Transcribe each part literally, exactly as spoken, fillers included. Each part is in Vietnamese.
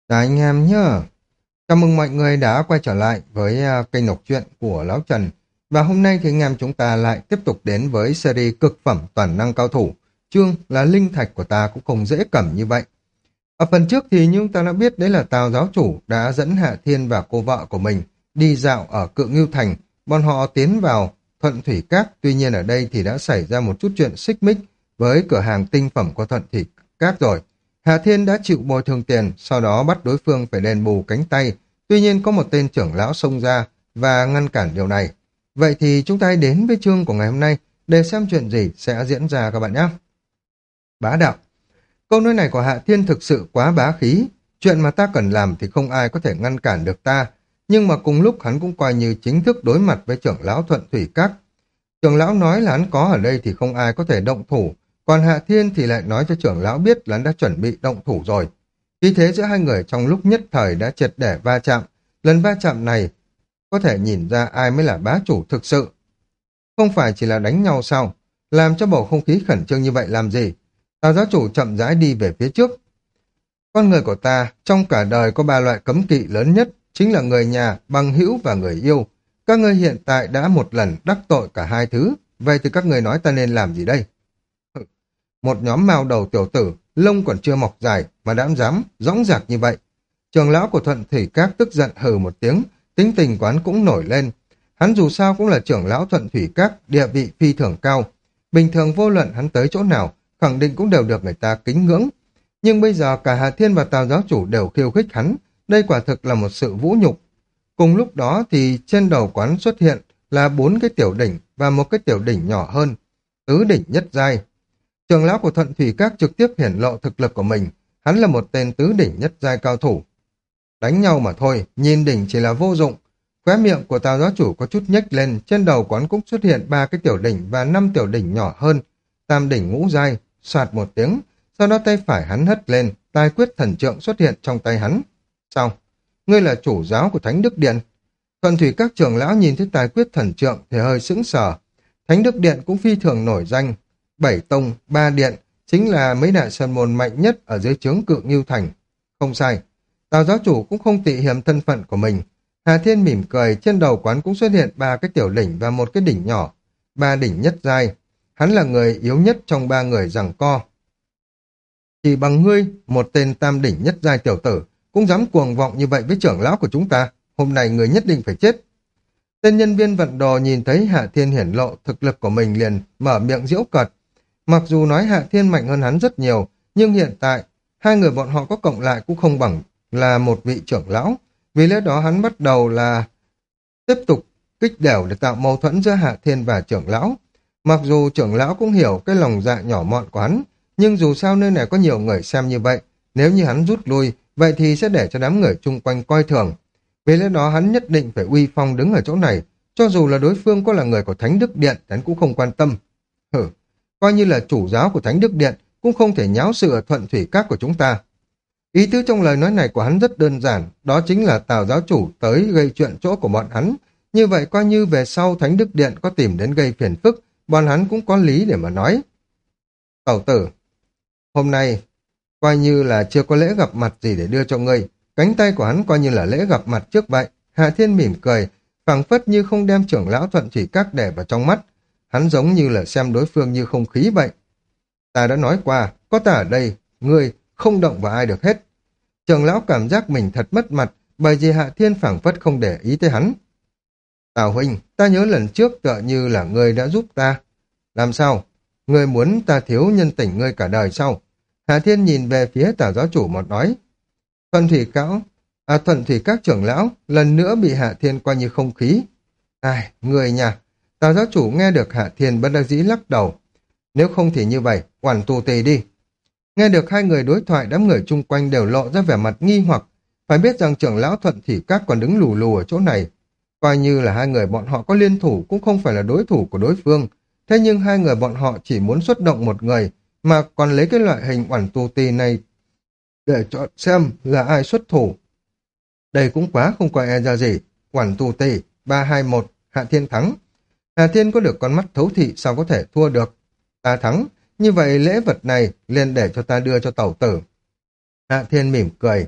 Chào anh em nhá. Chào mừng mọi người đã quay trở lại với à, kênh đọc truyện của Lão Trần. Và hôm nay thì anh em chúng ta lại tiếp tục đến với series cực phẩm toàn năng cao thủ. Chương là linh thạch của ta cũng không dễ cầm như vậy. Ở phần trước thì như chúng ta đã biết đấy là Tào giáo chủ đã dẫn Hạ Thiên và cô vợ của mình đi dạo ở Cự Ngưu Thành. Bọn họ tiến vào Thuận Thủy Các. Tuy nhiên ở đây thì đã xảy ra một chút chuyện xích mích với cửa hàng tinh phẩm của Thuận Thủy Các rồi. Hà Thiên đã chịu bồi thường tiền, sau đó bắt đối phương phải đền bù cánh tay. Tuy nhiên có một tên trưởng lão xông ra và ngăn cản điều này. Vậy thì chúng ta hãy đến với chương của ngày hôm nay để xem chuyện gì sẽ diễn ra các bạn nhé. Bá đạo. Câu nói này của Hạ Thiên thực sự quá bá khí. Chuyện mà ta cần làm thì không ai có thể ngăn cản được ta. Nhưng mà cùng lúc hắn cũng coi như chính thức đối mặt với trưởng lão Thuận Thủy Các. Trưởng lão nói là hắn có ở đây thì không ai có thể động thủ. Còn Hạ Thiên thì lại nói cho trưởng lão biết là hắn đã chuẩn bị động thủ rồi. Vì thế giữa hai người trong lúc nhất thời đã triệt để va chạm. Lần va chạm này có thể nhìn ra ai mới là bá chủ thực sự. Không phải chỉ là đánh nhau sao? Làm cho bầu không khí khẩn trương như vậy làm gì? Tào giáo chủ chậm rãi đi về phía trước. Con người của ta trong cả đời có ba loại cấm kỵ lớn nhất, chính là người nhà, bằng hữu và người yêu. Các ngươi hiện tại đã một lần đắc tội cả hai thứ. Vậy thì các ngươi nói ta nên làm gì đây? Một nhóm mao đầu tiểu tử, lông còn chưa mọc dài mà đã dám dõng dạc như vậy. Trường lão của Thuận Thủy Các tức giận hừ một tiếng, tính tình quán cũng nổi lên. Hắn dù sao cũng là trưởng lão Thuận Thủy Các, địa vị phi thường cao. Bình thường vô luận hắn tới chỗ nào, khẳng định cũng đều được người ta kính ngưỡng. Nhưng bây giờ cả Hà Thiên và Tào giáo chủ đều khiêu khích hắn, đây quả thực là một sự vũ nhục. Cùng lúc đó thì trên đầu quán xuất hiện là bốn cái tiểu đỉnh và một cái tiểu đỉnh nhỏ hơn, tứ đỉnh nhất giai. Trưởng lão của Thuận Thủy Các trực tiếp hiển lộ thực lực của mình, hắn là một tên tứ đỉnh nhất giai cao thủ. Đánh nhau mà thôi, nhìn đỉnh chỉ là vô dụng. Khóe miệng của Tào giáo chủ có chút nhếch lên, trên đầu quán cũng xuất hiện ba cái tiểu đỉnh và năm tiểu đỉnh nhỏ hơn, tam đỉnh ngũ giai, soạt một tiếng, sau đó tay phải hắn hất lên, tài quyết thần trượng xuất hiện trong tay hắn. Sao? Ngươi là chủ giáo của Thánh Đức Điện. Thuận Thủy Các trưởng lão nhìn thấy tài quyết thần trượng thì hơi sững sờ. Thánh Đức Điện cũng phi thường nổi danh, bảy tông, ba điện, chính là mấy đại sơn môn mạnh nhất ở dưới trướng Cự Ngưu Thành. Không sai, Tào giáo chủ cũng không tị hiềm thân phận của mình. Hà Thiên mỉm cười, trên đầu quán cũng xuất hiện ba cái tiểu đỉnh và một cái đỉnh nhỏ, ba đỉnh nhất giai. Hắn là người yếu nhất trong ba người giằng co. Chỉ bằng ngươi, một tên tam đỉnh nhất giai tiểu tử, cũng dám cuồng vọng như vậy với trưởng lão của chúng ta, hôm nay người nhất định phải chết. Tên nhân viên vận đồ nhìn thấy Hạ Thiên hiển lộ thực lực của mình liền mở miệng giễu cợt. Mặc dù nói Hạ Thiên mạnh hơn hắn rất nhiều, nhưng hiện tại, hai người bọn họ có cộng lại cũng không bằng là một vị trưởng lão. Vì lẽ đó hắn bắt đầu là tiếp tục kích đểu để tạo mâu thuẫn giữa Hạ Thiên và trưởng lão. Mặc dù trưởng lão cũng hiểu cái lòng dạ nhỏ mọn của hắn, nhưng dù sao nơi này có nhiều người xem như vậy, nếu như hắn rút lui, vậy thì sẽ để cho đám người chung quanh coi thường. Vì lẽ đó hắn nhất định phải uy phong đứng ở chỗ này, cho dù là đối phương có là người của Thánh Đức Điện, hắn cũng không quan tâm. Hử, coi như là chủ giáo của Thánh Đức Điện, cũng không thể nháo sự ở Thuận Thủy Các của chúng ta. Ý tứ trong lời nói này của hắn rất đơn giản, đó chính là Tào giáo chủ tới gây chuyện chỗ của bọn hắn. Như vậy coi như về sau Thánh Đức Điện có tìm đến gây phiền phức, bọn hắn cũng có lý để mà nói. Tẩu tử, hôm nay coi như là chưa có lễ gặp mặt gì để đưa cho ngươi. Cánh tay của hắn coi như là lễ gặp mặt trước vậy. Hạ Thiên mỉm cười, phảng phất như không đem trưởng lão Thuận Thủy Các để vào trong mắt. Hắn giống như là xem đối phương như không khí vậy. Ta đã nói qua, có ta ở đây, ngươi không động vào ai được hết. Trưởng lão cảm giác mình thật mất mặt, bởi vì Hạ Thiên phảng phất không để ý tới hắn. Tào huynh, ta nhớ lần trước tựa như là ngươi đã giúp ta. Làm sao? Ngươi muốn ta thiếu nhân tình ngươi cả đời sao? Hạ Thiên nhìn về phía Tào giáo chủ một nói. Thuận Thủy Cáo, à Thuận Thủy Các trưởng lão, lần nữa bị Hạ Thiên coi như không khí. Ai, người nhà. Tào giáo chủ nghe được Hạ Thiên bất đắc dĩ lắc đầu. Nếu không thì như vậy, quản tù tì đi. Nghe được hai người đối thoại, đám người chung quanh đều lộ ra vẻ mặt nghi hoặc. Phải biết rằng trưởng lão Thuận Thủy Các còn đứng lù lù ở chỗ này. Coi như là hai người bọn họ có liên thủ cũng không phải là đối thủ của đối phương. Thế nhưng hai người bọn họ chỉ muốn xuất động một người, mà còn lấy cái loại hình oản tù tì này để chọn xem là ai xuất thủ. Đây cũng quá không coi e ra gì. Oản tù tì, ba hai một, Hạ Thiên thắng. Hạ Thiên có được con mắt thấu thị sao có thể thua được. Ta thắng, như vậy lễ vật này liền để cho ta đưa cho tẩu tử. Hạ Thiên mỉm cười.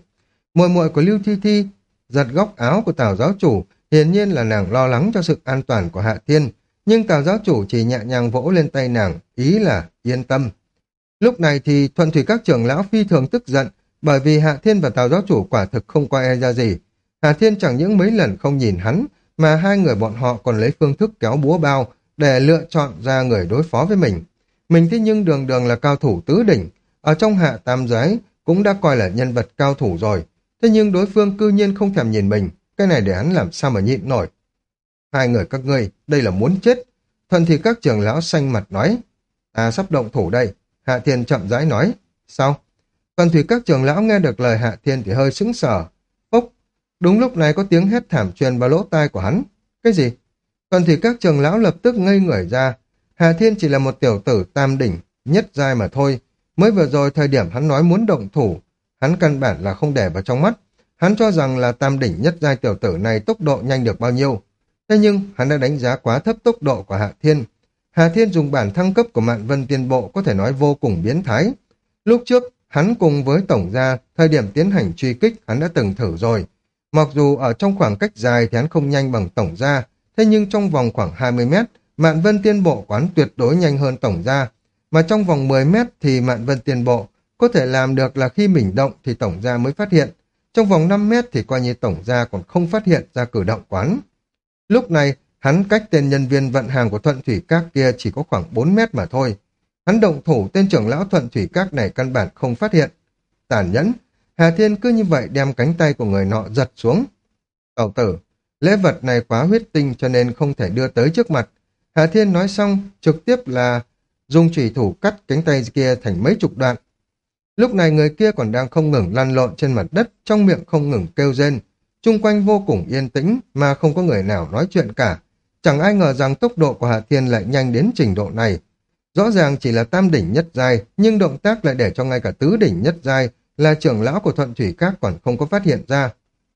Muội muội của Lưu Thi Thi giật góc áo của Tào giáo chủ, hiển nhiên là nàng lo lắng cho sự an toàn của Hạ Thiên, nhưng Tào giáo chủ chỉ nhẹ nhàng vỗ lên tay nàng, ý là yên tâm. Lúc này thì Thuận Thủy các trưởng lão phi thường tức giận, bởi vì Hạ Thiên và Tào giáo chủ quả thực không coi ai ra gì. Hạ Thiên chẳng những mấy lần không nhìn hắn, mà hai người bọn họ còn lấy phương thức kéo búa bao để lựa chọn ra người đối phó với mình. Mình thế nhưng đường đường là cao thủ tứ đỉnh, ở trong Hạ tam giới cũng đã coi là nhân vật cao thủ rồi. Thế nhưng đối phương cư nhiên không thèm nhìn mình, cái này để hắn làm sao mà nhịn nổi. Hai người các ngươi, đây là muốn chết. Thuận thì các trưởng lão xanh mặt nói, ta sắp động thủ đây. Hạ Thiên chậm rãi nói, sao? Thuận thủy các trưởng lão nghe được lời Hạ Thiên thì hơi sững sờ. Phốc, đúng lúc này có tiếng hét thảm truyền vào lỗ tai của hắn. Cái gì? Thuận thủy các trưởng lão lập tức ngây người ra. Hạ Thiên chỉ là một tiểu tử tam đỉnh, nhất giai mà thôi. Mới vừa rồi thời điểm hắn nói muốn động thủ, hắn căn bản là không để vào trong mắt. Hắn cho rằng là tam đỉnh nhất giai tiểu tử này tốc độ nhanh được bao nhiêu. Thế nhưng hắn đã đánh giá quá thấp tốc độ của Hạ Thiên. Hạ Thiên dùng bản thăng cấp của Mạn Vân Tiên Bộ có thể nói vô cùng biến thái. Lúc trước, hắn cùng với tổng gia, thời điểm tiến hành truy kích hắn đã từng thử rồi. Mặc dù ở trong khoảng cách dài thì hắn không nhanh bằng tổng gia, thế nhưng trong vòng khoảng hai mươi mét, Mạn Vân Tiên Bộ của hắn tuyệt đối nhanh hơn tổng gia. Mà trong vòng mười mét thì Mạn Vân Tiên Bộ có thể làm được là khi mình động thì tổng gia mới phát hiện. Trong vòng năm mét thì coi như tổng gia còn không phát hiện ra cử động quán. Lúc này, hắn cách tên nhân viên vận hàng của Thuận Thủy Các kia chỉ có khoảng bốn mét mà thôi. Hắn động thủ tên trưởng lão Thuận Thủy Các này căn bản không phát hiện. Tàn nhẫn, Hà Thiên cứ như vậy đem cánh tay của người nọ giật xuống. Tẩu tử, lễ vật này quá huyết tinh cho nên không thể đưa tới trước mặt. Hà Thiên nói xong, trực tiếp là dùng chủy thủ cắt cánh tay kia thành mấy chục đoạn. Lúc này người kia còn đang không ngừng lăn lộn trên mặt đất, trong miệng không ngừng kêu rên. Chung quanh vô cùng yên tĩnh mà không có người nào nói chuyện cả. Chẳng ai ngờ rằng tốc độ của Hạ Thiên lại nhanh đến trình độ này. Rõ ràng chỉ là tam đỉnh nhất giai, nhưng động tác lại để cho ngay cả tứ đỉnh nhất giai là trưởng lão của Thuận Thủy Các còn không có phát hiện ra.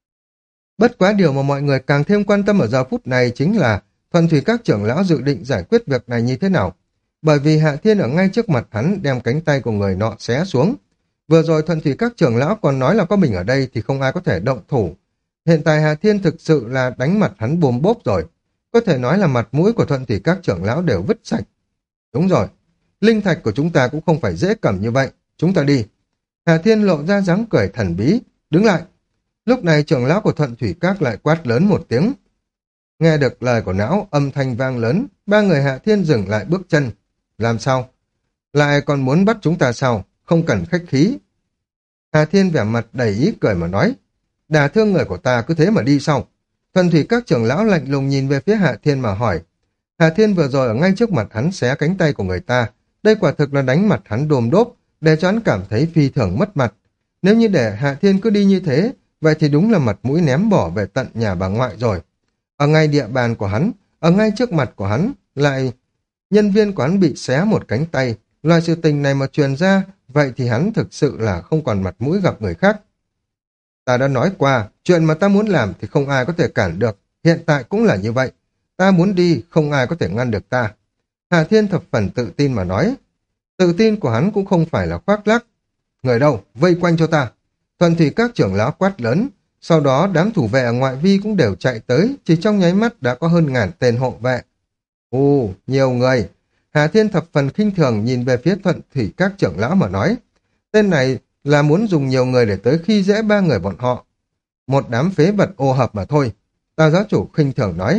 Bất quá điều mà mọi người càng thêm quan tâm ở giờ phút này chính là Thuận Thủy Các trưởng lão dự định giải quyết việc này như thế nào. Bởi vì Hạ Thiên ở ngay trước mặt hắn đem cánh tay của người nọ xé xuống. Vừa rồi Thuận Thủy Các trưởng lão còn nói là có mình ở đây thì không ai có thể động thủ. Hiện tại Hà Thiên thực sự là đánh mặt hắn bồm bốp rồi. Có thể nói là mặt mũi của Thuận Thủy Các trưởng lão đều vứt sạch. Đúng rồi, linh thạch của chúng ta cũng không phải dễ cầm như vậy. Chúng ta đi. Hà Thiên lộ ra dáng cười thần bí. Đứng lại. Lúc này trưởng lão của Thuận Thủy Các lại quát lớn một tiếng. Nghe được lời của não, âm thanh vang lớn. Ba người Hạ Thiên dừng lại bước chân. Làm sao? Lại còn muốn bắt chúng ta sao? Không cần khách khí. Hà Thiên vẻ mặt đầy ý cười mà nói. Đả thương người của ta cứ thế mà đi sau. Thuần thủy các trưởng lão lạnh lùng nhìn về phía Hạ Thiên mà hỏi. Hạ Thiên vừa rồi ở ngay trước mặt hắn xé cánh tay của người ta. Đây quả thực là đánh mặt hắn đồm đốp, để cho hắn cảm thấy phi thường mất mặt. Nếu như để Hạ Thiên cứ đi như thế, vậy thì đúng là mặt mũi ném bỏ về tận nhà bà ngoại rồi. Ở ngay địa bàn của hắn, ở ngay trước mặt của hắn, lại nhân viên của hắn bị xé một cánh tay. Loại sự tình này mà truyền ra, vậy thì hắn thực sự là không còn mặt mũi gặp người khác. Ta đã nói qua, chuyện mà ta muốn làm thì không ai có thể cản được. Hiện tại cũng là như vậy. Ta muốn đi, không ai có thể ngăn được ta. Hà Thiên thập phần tự tin mà nói. Tự tin của hắn cũng không phải là khoác lác. Người đâu, vây quanh cho ta. Thuần thủy các trưởng lão quát lớn. Sau đó đám thủ vệ ở ngoại vi cũng đều chạy tới. Chỉ trong nháy mắt đã có hơn ngàn tên hộ vệ. Ồ, nhiều người. Hà Thiên thập phần khinh thường nhìn về phía thuận thủy các trưởng lão mà nói. Tên này là muốn dùng nhiều người để tới khi dễ ba người bọn họ. Một đám phế vật ô hợp mà thôi. Tào giáo chủ khinh thường nói.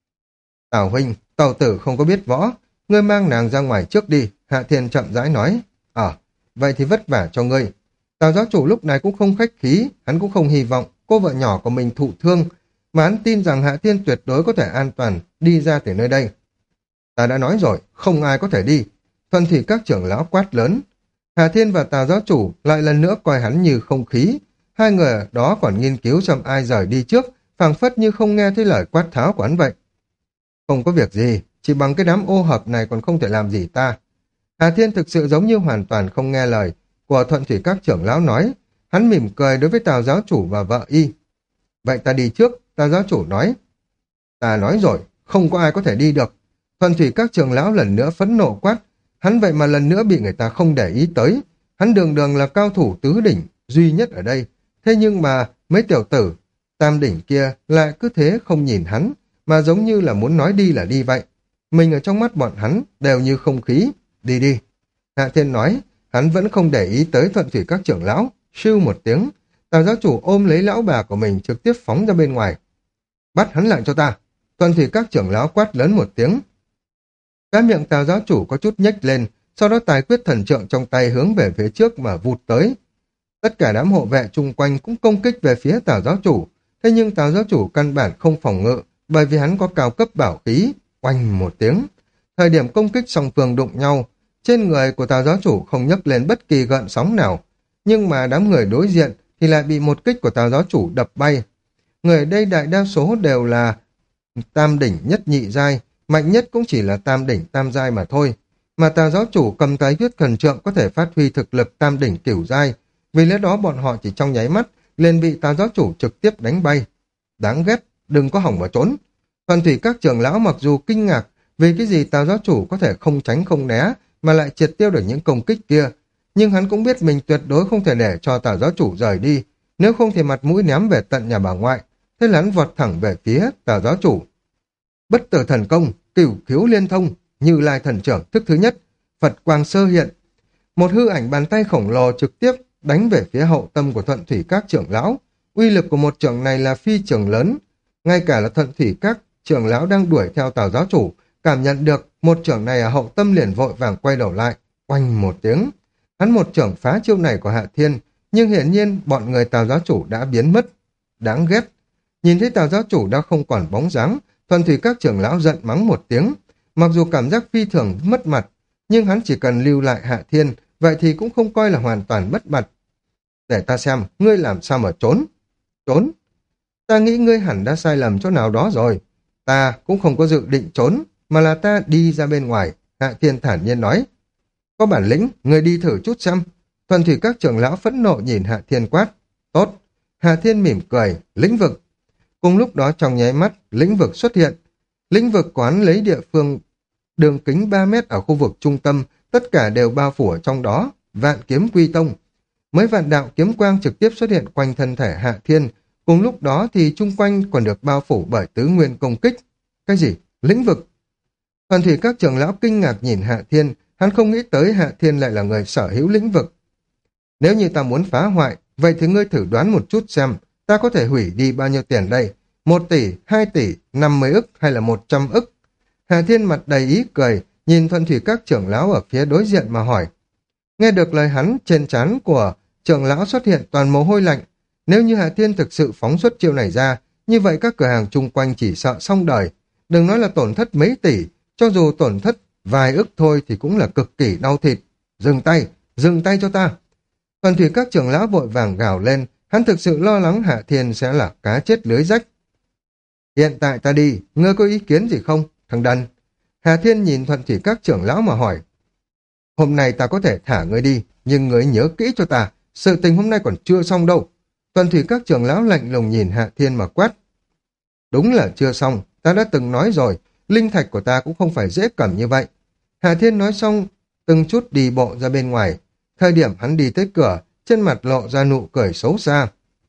Tào huynh, Tào tử không có biết võ. Ngươi mang nàng ra ngoài trước đi. Hạ Thiên chậm rãi nói. Ờ, vậy thì vất vả cho ngươi. Tào giáo chủ lúc này cũng không khách khí. Hắn cũng không hy vọng cô vợ nhỏ của mình thụ thương. Mà hắn tin rằng Hạ Thiên tuyệt đối có thể an toàn đi ra từ nơi đây. Ta đã nói rồi, không ai có thể đi. Thuần thủy các trưởng lão quát lớn. Hà Thiên và Tào giáo chủ lại lần nữa coi hắn như không khí. Hai người ở đó còn nghiên cứu xem ai rời đi trước, phảng phất như không nghe thấy lời quát tháo của hắn vậy. Không có việc gì, chỉ bằng cái đám ô hợp này còn không thể làm gì ta. Hà Thiên thực sự giống như hoàn toàn không nghe lời của thuận thủy các trưởng lão nói. Hắn mỉm cười đối với Tào giáo chủ và vợ y. Vậy ta đi trước, Tào giáo chủ nói. Ta nói rồi, không có ai có thể đi được. Thuần thủy các trưởng lão lần nữa phẫn nộ quát. Hắn vậy mà lần nữa bị người ta không để ý tới. Hắn đường đường là cao thủ tứ đỉnh, duy nhất ở đây. Thế nhưng mà mấy tiểu tử tam đỉnh kia lại cứ thế không nhìn hắn, mà giống như là muốn nói đi là đi vậy. Mình ở trong mắt bọn hắn đều như không khí. Đi đi. Hạ Thiên nói, hắn vẫn không để ý tới thuận thủy các trưởng lão. Sưu một tiếng, Tào giáo chủ ôm lấy lão bà của mình trực tiếp phóng ra bên ngoài. Bắt hắn lại cho ta. Thuận thủy các trưởng lão quát lớn một tiếng. Cái miệng Tào giáo chủ có chút nhếch lên, sau đó tài quyết thần trượng trong tay hướng về phía trước mà vụt tới. Tất cả đám hộ vệ chung quanh cũng công kích về phía Tào giáo chủ, thế nhưng Tào giáo chủ căn bản không phòng ngự, bởi vì hắn có cao cấp bảo khí. Oanh một tiếng, thời điểm công kích song phương đụng nhau, trên người của Tào giáo chủ không nhấc lên bất kỳ gợn sóng nào, nhưng mà đám người đối diện thì lại bị một kích của Tào giáo chủ đập bay. Người ở đây đại đa số đều là tam đỉnh nhất nhị giai, mạnh nhất cũng chỉ là tam đỉnh tam giai mà thôi. Mà Tào giáo chủ cầm tài quyết thần trượng có thể phát huy thực lực tam đỉnh cửu giai, vì lẽ đó bọn họ chỉ trong nháy mắt liền bị Tào giáo chủ trực tiếp đánh bay. Đáng ghét, đừng có hỏng mà trốn. Toàn thủy các trưởng lão mặc dù kinh ngạc vì cái gì Tào giáo chủ có thể không tránh không né mà lại triệt tiêu được những công kích kia, nhưng hắn cũng biết mình tuyệt đối không thể để cho Tào giáo chủ rời đi, nếu không thì mặt mũi ném về tận nhà bà ngoại. Thế là hắn vọt thẳng về phía Tào giáo chủ. Bất tử thần công, cửu khiếu liên thông, Như Lai thần trưởng thức thứ nhất, Phật quang sơ hiện. Một hư ảnh bàn tay khổng lồ trực tiếp đánh về phía hậu tâm của thuận thủy các trưởng lão. Uy lực của một trưởng này là phi trưởng lớn. Ngay cả là thuận thủy các trưởng lão đang đuổi theo Tào giáo chủ, cảm nhận được một trưởng này ở hậu tâm liền vội vàng quay đầu lại. Oanh một tiếng. Hắn một trưởng phá chiêu này của Hạ Thiên, nhưng hiển nhiên bọn người Tào giáo chủ đã biến mất. Đáng ghét. Nhìn thấy Tào giáo chủ đã không còn bóng dáng, thuận thủy các trưởng lão giận mắng một tiếng. Mặc dù cảm giác phi thường mất mặt, nhưng hắn chỉ cần lưu lại Hạ Thiên, vậy thì cũng không coi là hoàn toàn mất mặt. Để ta xem, ngươi làm sao mà trốn? Trốn? Ta nghĩ ngươi hẳn đã sai lầm chỗ nào đó rồi. Ta cũng không có dự định trốn, mà là ta đi ra bên ngoài. Hạ Thiên thản nhiên nói. Có bản lĩnh, ngươi đi thử chút xem. Thuần thủy các trưởng lão phẫn nộ nhìn Hạ Thiên quát. Tốt. Hạ Thiên mỉm cười, lĩnh vực. Cùng lúc đó trong nháy mắt, lĩnh vực xuất hiện. Lĩnh vực quán lấy địa phương đường kính ba mét ở khu vực trung tâm, tất cả đều bao phủ ở trong đó. Vạn kiếm quy tông. Mấy vạn đạo kiếm quang trực tiếp xuất hiện quanh thân thể Hạ Thiên. Cùng lúc đó thì chung quanh còn được bao phủ bởi tứ nguyên công kích. Cái gì? Lĩnh vực? Toàn thủy các trưởng lão kinh ngạc nhìn Hạ Thiên, hắn không nghĩ tới Hạ Thiên lại là người sở hữu lĩnh vực. Nếu như ta muốn phá hoại, vậy thì ngươi thử đoán một chút xem, ta có thể hủy đi bao nhiêu tiền đây? Một tỷ, hai tỷ, năm mươi ức hay là một trăm ức? Hạ Thiên mặt đầy ý cười, nhìn thuận thủy các trưởng lão ở phía đối diện mà hỏi. Nghe được lời hắn, trên trán của trưởng lão xuất hiện toàn mồ hôi lạnh. Nếu như Hạ Thiên thực sự phóng xuất chiêu này ra, như vậy các cửa hàng chung quanh chỉ sợ xong đời. Đừng nói là tổn thất mấy tỷ, cho dù tổn thất vài ức thôi thì cũng là cực kỳ đau thịt. Dừng tay, dừng tay cho ta. Toàn thủy các trưởng lão vội vàng gào lên, hắn thực sự lo lắng Hạ Thiên sẽ là cá chết lưới rách. Hiện tại ta đi, ngươi có ý kiến gì không, thằng đần? Hạ Thiên nhìn thuận thủy các trưởng lão mà hỏi. Hôm nay ta có thể thả ngươi đi, nhưng ngươi nhớ kỹ cho ta, sự tình hôm nay còn chưa xong đâu. Toàn thủy các trưởng lão lạnh lùng nhìn Hạ Thiên mà quát. Đúng là chưa xong, ta đã từng nói rồi, linh thạch của ta cũng không phải dễ cầm như vậy. Hạ Thiên nói xong, từng chút đi bộ ra bên ngoài. Thời điểm hắn đi tới cửa, trên mặt lộ ra nụ cười xấu xa.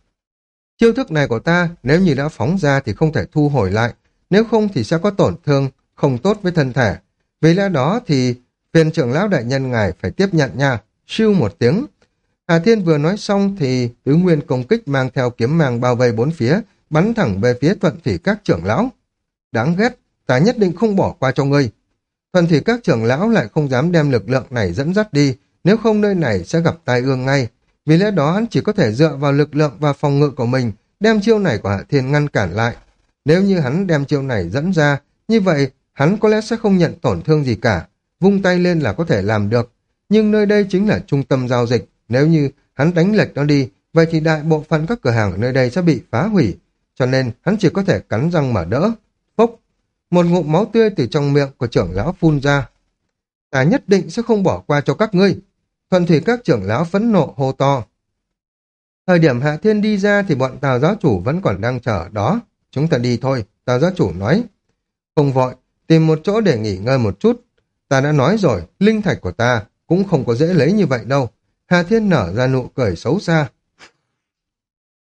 Chiêu thức này của ta, nếu như đã phóng ra thì không thể thu hồi lại, nếu không thì sẽ có tổn thương, không tốt với thân thể. Vì lẽ đó thì phiền trưởng lão đại nhân ngài phải tiếp nhận nha. Siêu một tiếng. Hà Thiên vừa nói xong thì tứ nguyên công kích mang theo kiếm mang bao vây bốn phía, bắn thẳng về phía thuận thủy các trưởng lão. Đáng ghét, ta nhất định không bỏ qua cho ngươi. Thuận thủy các trưởng lão lại không dám đem lực lượng này dẫn dắt đi, nếu không nơi này sẽ gặp tai ương ngay. Vì lẽ đó hắn chỉ có thể dựa vào lực lượng và phòng ngự của mình, đem chiêu này của Hạ Thiên ngăn cản lại. Nếu như hắn đem chiêu này dẫn ra, như vậy hắn có lẽ sẽ không nhận tổn thương gì cả. Vung tay lên là có thể làm được. Nhưng nơi đây chính là trung tâm giao dịch. Nếu như hắn đánh lệch nó đi, vậy thì đại bộ phận các cửa hàng ở nơi đây sẽ bị phá hủy. Cho nên hắn chỉ có thể cắn răng mà đỡ. Phốc! Một ngụm máu tươi từ trong miệng của trưởng lão phun ra. Ta nhất định sẽ không bỏ qua cho các ngươi. Thuận thủy các trưởng lão phẫn nộ hô to. Thời điểm Hạ Thiên đi ra thì bọn Tào giáo chủ vẫn còn đang chờ đó. Chúng ta đi thôi, Tào giáo chủ nói. Không vội, tìm một chỗ để nghỉ ngơi một chút. Ta đã nói rồi, linh thạch của ta cũng không có dễ lấy như vậy đâu. Hạ Thiên nở ra nụ cười xấu xa.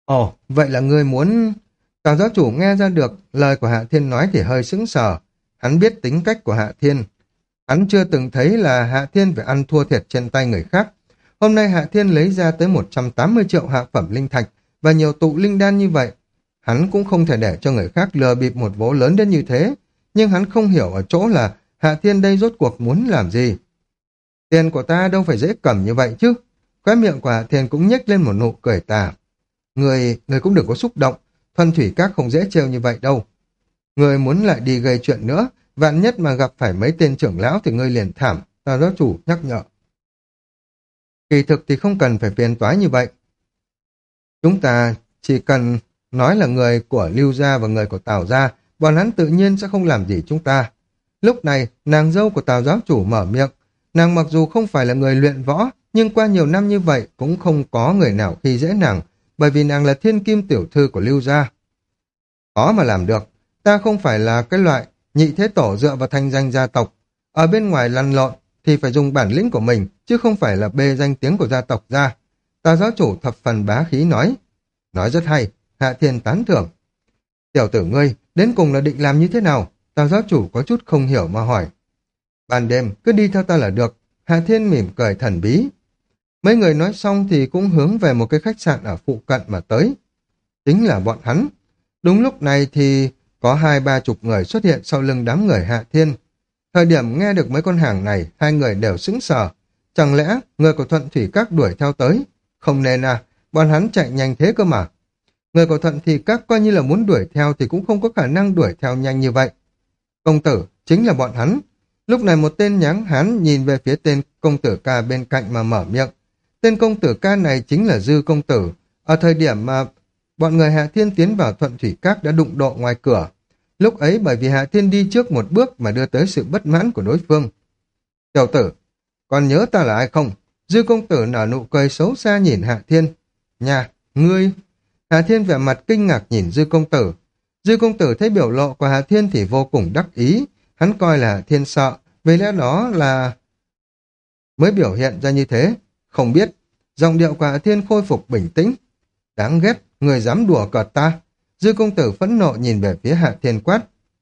Ồ, vậy là ngươi muốn... Tào giáo chủ nghe ra được lời của Hạ Thiên nói thì hơi sững sờ. Hắn biết tính cách của Hạ Thiên. Hắn chưa từng thấy là Hạ Thiên phải ăn thua thiệt trên tay người khác. Hôm nay Hạ Thiên lấy ra tới một trăm tám mươi triệu hạ phẩm linh thạch và nhiều tụ linh đan như vậy. Hắn cũng không thể để cho người khác lừa bịp một vố lớn đến như thế. Nhưng hắn không hiểu ở chỗ là Hạ Thiên đây rốt cuộc muốn làm gì. Tiền của ta đâu phải dễ cầm như vậy chứ. Khóe miệng của Hạ Thiên cũng nhếch lên một nụ cười tà. Người, người cũng đừng có xúc động. Thuần thủy các không dễ trêu như vậy đâu. Người muốn lại đi gây chuyện nữa, vạn nhất mà gặp phải mấy tên trưởng lão thì ngươi liền thảm, Tào giáo chủ nhắc nhở. Kỳ thực thì không cần phải phiền toái như vậy. Chúng ta chỉ cần nói là người của Lưu Gia và người của Tào Gia, bọn hắn tự nhiên sẽ không làm gì chúng ta. Lúc này, nàng dâu của Tào giáo chủ mở miệng. Nàng mặc dù không phải là người luyện võ, nhưng qua nhiều năm như vậy cũng không có người nào khi dễ nàng, bởi vì nàng là thiên kim tiểu thư của Lưu Gia. Khó mà làm được, ta không phải là cái loại nhị thế tổ dựa vào thanh danh gia tộc. Ở bên ngoài lăn lộn thì phải dùng bản lĩnh của mình, chứ không phải là bê danh tiếng của gia tộc ra. Tào giáo chủ thập phần bá khí nói. Nói rất hay, Hạ Thiên tán thưởng. Tiểu tử ngươi, đến cùng là định làm như thế nào? Tào giáo chủ có chút không hiểu mà hỏi. Ban đêm, cứ đi theo ta là được. Hạ Thiên mỉm cười thần bí. Mấy người nói xong thì cũng hướng về một cái khách sạn ở phụ cận mà tới. Chính là bọn hắn. Đúng lúc này thì có hai ba chục người xuất hiện sau lưng đám người Hạ Thiên. Thời điểm nghe được mấy con hàng này, hai người đều sững sờ. Chẳng lẽ người của Thuận Thủy Các đuổi theo tới? Không nên à, bọn hắn chạy nhanh thế cơ mà. Người của Thuận Thủy Các coi như là muốn đuổi theo thì cũng không có khả năng đuổi theo nhanh như vậy. Công tử, chính là bọn hắn. Lúc này một tên nháng hán nhìn về phía tên công tử ca bên cạnh mà mở miệng. Tên công tử ca này chính là Dư công tử. Ở thời điểm mà bọn người Hạ Thiên tiến vào Thuận Thủy Các đã đụng độ ngoài cửa. Lúc ấy bởi vì Hạ Thiên đi trước một bước mà đưa tới sự bất mãn của đối phương. Tiểu tử, còn nhớ ta là ai không? Dư công tử nở nụ cười xấu xa nhìn Hạ Thiên. Nhà, ngươi... Hạ Thiên vẻ mặt kinh ngạc nhìn Dư công tử. Dư công tử thấy biểu lộ của Hạ Thiên thì vô cùng đắc ý. Hắn coi là Hạ Thiên sợ, vì lẽ đó là... mới biểu hiện ra như thế. Không biết, giọng điệu của Hạ Thiên khôi phục bình tĩnh. Đáng ghét, người dám đùa cợt ta. Dư công tử phẫn nộ nhìn về phía Hạ Thiên quát.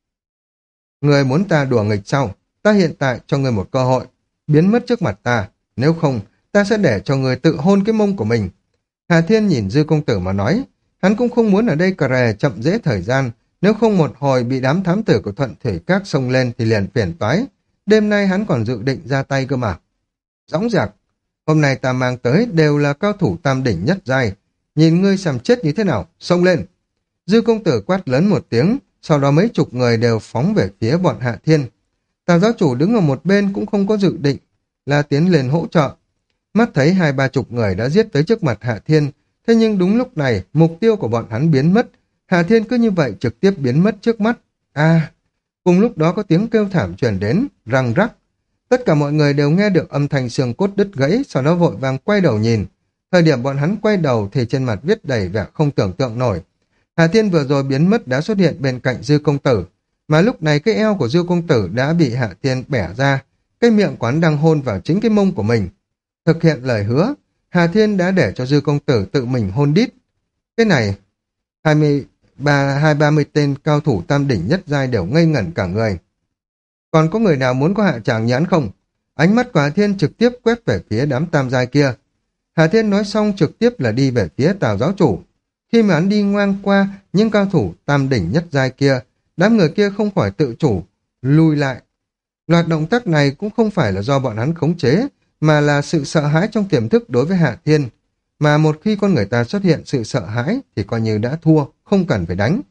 Người muốn ta đùa nghịch sau, ta hiện tại cho người một cơ hội, biến mất trước mặt ta. Nếu không, ta sẽ để cho người tự hôn cái mông của mình. Hạ Thiên nhìn Dư công tử mà nói, hắn cũng không muốn ở đây cà rè chậm dễ thời gian, nếu không một hồi bị đám thám tử của Thuận Thủy Các xông lên thì liền phiền toái. Đêm nay hắn còn dự định ra tay cơ mà. Dõng dạc, hôm nay ta mang tới đều là cao thủ tam đỉnh nhất giai, nhìn ngươi xem chết như thế nào, xông lên. Dư công tử quát lớn một tiếng, sau đó mấy chục người đều phóng về phía bọn Hạ Thiên. Tào giáo chủ đứng ở một bên cũng không có dự định là tiến lên hỗ trợ. Mắt thấy hai ba chục người đã giết tới trước mặt Hạ Thiên, thế nhưng đúng lúc này mục tiêu của bọn hắn biến mất. Hạ Thiên cứ như vậy trực tiếp biến mất trước mắt. À, cùng lúc đó có tiếng kêu thảm truyền đến, răng rắc. Tất cả mọi người đều nghe được âm thanh xương cốt đứt gãy, sau đó vội vàng quay đầu nhìn. Thời điểm bọn hắn quay đầu thì trên mặt viết đầy vẻ không tưởng tượng nổi. Hạ Thiên vừa rồi biến mất đã xuất hiện bên cạnh Dư công tử, mà lúc này cái eo của Dư công tử đã bị Hạ Thiên bẻ ra, cái miệng quán đang hôn vào chính cái mông của mình. Thực hiện lời hứa, Hạ Thiên đã để cho Dư công tử tự mình hôn đít. Cái này, hai mươi ba, hai ba mươi tên cao thủ tam đỉnh nhất giai đều ngây ngẩn cả người. Còn có người nào muốn có hạ tràng nhãn không? Ánh mắt của Hạ Thiên trực tiếp quét về phía đám tam giai kia. Hạ Thiên nói xong trực tiếp là đi về phía Tào giáo chủ. Khi mà hắn đi ngoan qua những cao thủ tam đỉnh nhất giai kia, đám người kia không khỏi tự chủ, lùi lại. Loạt động tác này cũng không phải là do bọn hắn khống chế, mà là sự sợ hãi trong tiềm thức đối với Hạ Thiên. Mà một khi con người ta xuất hiện sự sợ hãi thì coi như đã thua, không cần phải đánh.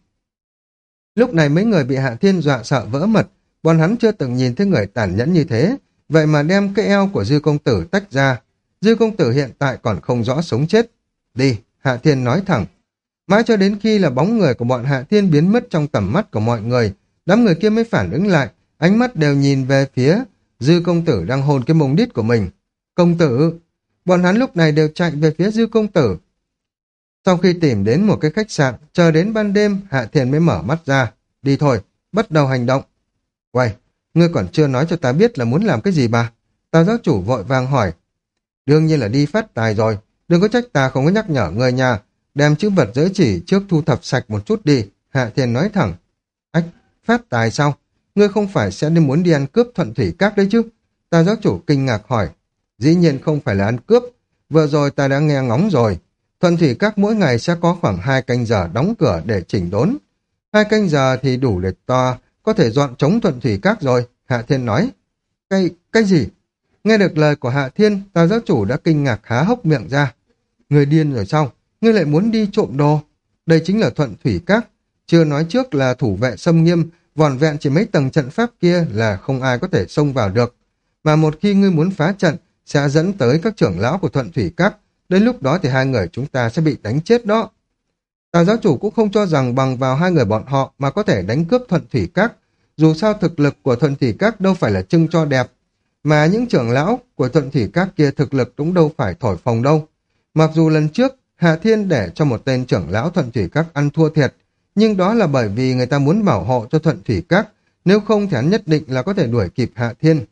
Lúc này mấy người bị Hạ Thiên dọa sợ vỡ mật, bọn hắn chưa từng nhìn thấy người tàn nhẫn như thế, vậy mà đem cái eo của Dư công tử tách ra. Dư công tử hiện tại còn không rõ sống chết. Đi, Hạ Thiên nói thẳng. Mãi cho đến khi là bóng người của bọn Hạ Thiên biến mất trong tầm mắt của mọi người, đám người kia mới phản ứng lại, ánh mắt đều nhìn về phía Dư công tử đang hôn cái mông đít của mình. Công tử! Bọn hắn lúc này đều chạy về phía Dư công tử. Sau khi tìm đến một cái khách sạn, chờ đến ban đêm, Hạ Thiên mới mở mắt ra. Đi thôi, bắt đầu hành động. Quay, ngươi còn chưa nói cho ta biết là muốn làm cái gì bà? Tào giáo chủ vội vàng hỏi. Đương nhiên là đi phát tài rồi, đừng có trách ta không có nhắc nhở ngươi nha. đem chữ vật giới chỉ trước thu thập sạch một chút đi, Hạ Thiên nói thẳng. Ách, phát tài sao? Ngươi không phải sẽ đi muốn đi ăn cướp Thuận Thủy Các đấy chứ? Tà giáo chủ kinh ngạc hỏi. Dĩ nhiên không phải là ăn cướp, vừa rồi ta đã nghe ngóng rồi. Thuận Thủy Các mỗi ngày sẽ có khoảng hai canh giờ đóng cửa để chỉnh đốn. Hai canh giờ thì đủ để ta có thể dọn trống Thuận Thủy Các rồi, Hạ Thiên nói. Cái, cái gì? Nghe được lời của Hạ Thiên, Tà giáo chủ đã kinh ngạc há hốc miệng ra. Người điên rồi sao? Ngươi lại muốn đi trộm đồ? Đây chính là Thuận Thủy Các. Chưa nói trước là thủ vệ xâm nghiêm, vỏn vẹn chỉ mấy tầng trận pháp kia là không ai có thể xông vào được. Mà một khi ngươi muốn phá trận, sẽ dẫn tới các trưởng lão của Thuận Thủy Các. Đến lúc đó thì hai người chúng ta sẽ bị đánh chết đó. Tà giáo chủ cũng không cho rằng bằng vào hai người bọn họ mà có thể đánh cướp Thuận Thủy Các. Dù sao thực lực của Thuận Thủy Các đâu phải là trưng cho đẹp, mà những trưởng lão của Thuận Thủy Các kia thực lực cũng đâu phải thổi phồng đâu. Mặc dù lần trước Hạ Thiên để cho một tên trưởng lão Thuận Thủy Các ăn thua thiệt, nhưng đó là bởi vì người ta muốn bảo hộ cho Thuận Thủy Các, nếu không thì hắn nhất định là có thể đuổi kịp Hạ Thiên.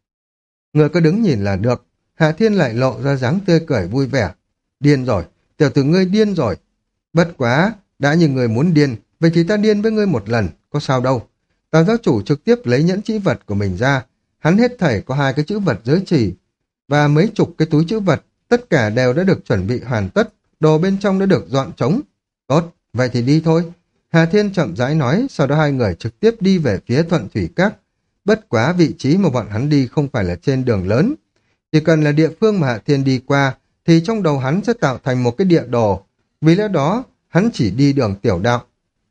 Người cứ đứng nhìn là được. Hạ Thiên lại lộ ra dáng tươi cười vui vẻ. Điên rồi, tiểu tử ngươi điên rồi. Bất quá, đã như người muốn điên, vậy thì ta điên với ngươi một lần, có sao đâu. Tào giáo chủ trực tiếp lấy nhẫn chữ vật của mình ra. Hắn hết thảy có hai cái chữ vật giới chỉ và mấy chục cái túi chữ vật, tất cả đều đã được chuẩn bị hoàn tất, đồ bên trong đã được dọn trống. Tốt, vậy thì đi thôi. Hà Thiên chậm rãi nói, sau đó hai người trực tiếp đi về phía Thuận Thủy Các. Bất quá vị trí mà bọn hắn đi không phải là trên đường lớn. Chỉ cần là địa phương mà Hạ Thiên đi qua, thì trong đầu hắn sẽ tạo thành một cái địa đồ. Vì lẽ đó, hắn chỉ đi đường tiểu đạo.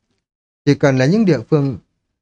Chỉ cần là những địa phương...